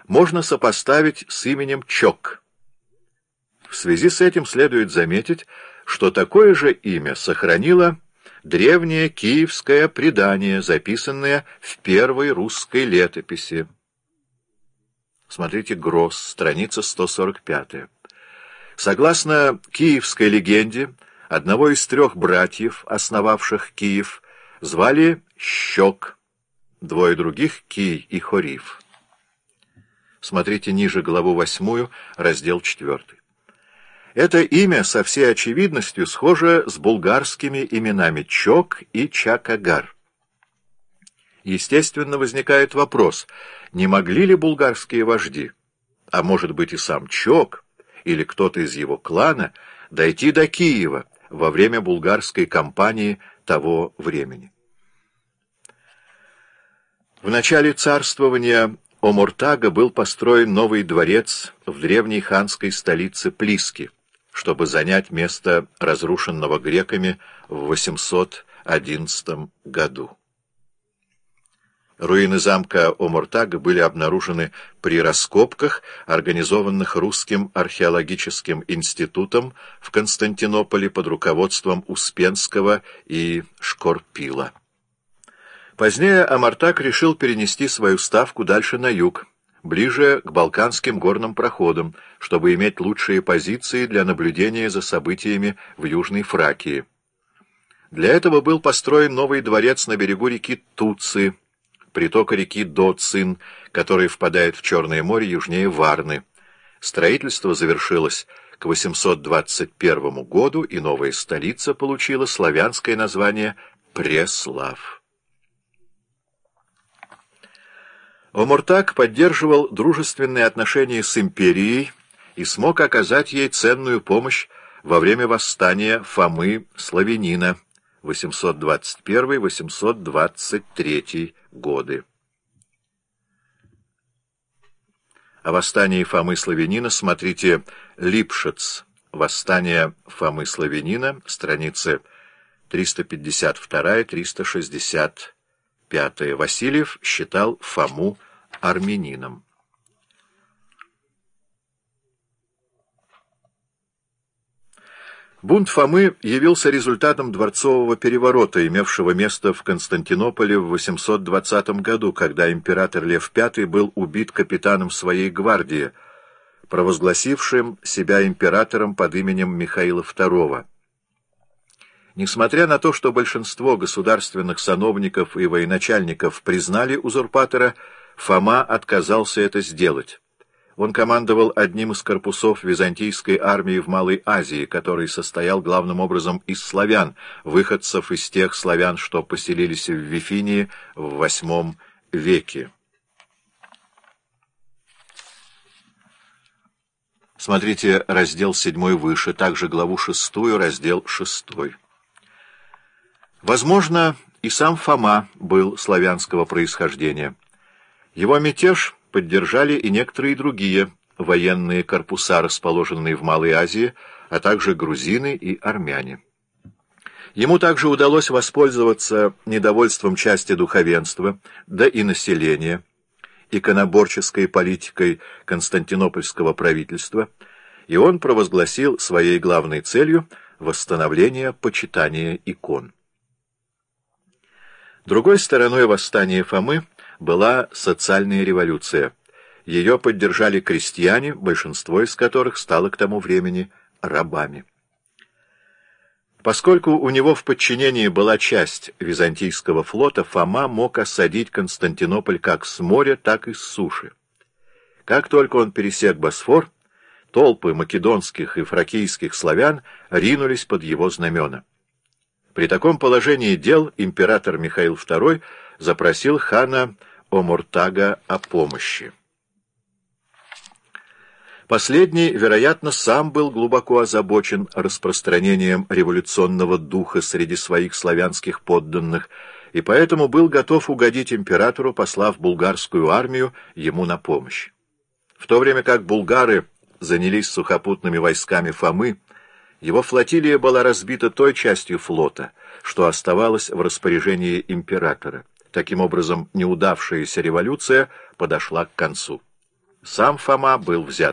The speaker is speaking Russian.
можно сопоставить с именем Чок. В связи с этим следует заметить, что такое же имя сохранило древнее киевское предание, записанное в первой русской летописи. Смотрите Гросс, страница 145. Согласно киевской легенде, одного из 3 братьев, основавших Киев, звали Щек, 2 других — Кий и Хориф. Смотрите ниже главу 8, раздел 4. Это имя со всей очевидностью схоже с булгарскими именами Чок и Чакагар. Естественно, возникает вопрос, не могли ли булгарские вожди, а может быть и сам Чок, или кто-то из его клана, дойти до Киева во время булгарской кампании того времени. В начале царствования Омуртага был построен новый дворец в древней ханской столице Плиски, чтобы занять место разрушенного греками в 811 году. Руины замка Омуртага были обнаружены при раскопках, организованных Русским археологическим институтом в Константинополе под руководством Успенского и Шкорпила. Позднее Омуртаг решил перенести свою ставку дальше на юг, ближе к Балканским горным проходам, чтобы иметь лучшие позиции для наблюдения за событиями в Южной Фракии. Для этого был построен новый дворец на берегу реки Туцы, притока реки Доцин, который впадает в Черное море южнее Варны. Строительство завершилось к 821 году, и новая столица получила славянское название Преслав. Омуртаг поддерживал дружественные отношения с империей и смог оказать ей ценную помощь во время восстания Фомы Славянина 821-823 годы. О восстании Фомы Славянина смотрите Липшиц. Восстание Фомы Славянина, страницы 352-365. Васильев считал Фому армянином. Бунт Фомы явился результатом дворцового переворота, имевшего место в Константинополе в 820 году, когда император Лев V был убит капитаном своей гвардии, провозгласившим себя императором под именем Михаила II. Несмотря на то, что большинство государственных сановников и военачальников признали узурпатора, Фома отказался это сделать. Он командовал одним из корпусов византийской армии в Малой Азии, который состоял главным образом из славян, выходцев из тех славян, что поселились в Вифинии в VIII веке. Смотрите раздел 7 выше, также главу 6, раздел 6. Возможно, и сам Фома был славянского происхождения. Его мятеж поддержали и некоторые другие военные корпуса, расположенные в Малой Азии, а также грузины и армяне. Ему также удалось воспользоваться недовольством части духовенства, да и населения, иконоборческой политикой константинопольского правительства, и он провозгласил своей главной целью восстановление почитания икон. Другой стороной восстания Фомы была социальная революция. Ее поддержали крестьяне, большинство из которых стало к тому времени рабами. Поскольку у него в подчинении была часть византийского флота, Фома мог осадить Константинополь как с моря, так и с суши. Как только он пересек Босфор, толпы македонских и фракийских славян ринулись под его знамена. При таком положении дел император Михаил II запросил хана Омуртага о помощи. Последний, вероятно, сам был глубоко озабочен распространением революционного духа среди своих славянских подданных, и поэтому был готов угодить императору, послав булгарскую армию ему на помощь. В то время как булгары занялись сухопутными войсками Фомы, его флотилия была разбита той частью флота, что оставалось в распоряжении императора. Таким образом, неудавшаяся революция подошла к концу. Сам Фома был взят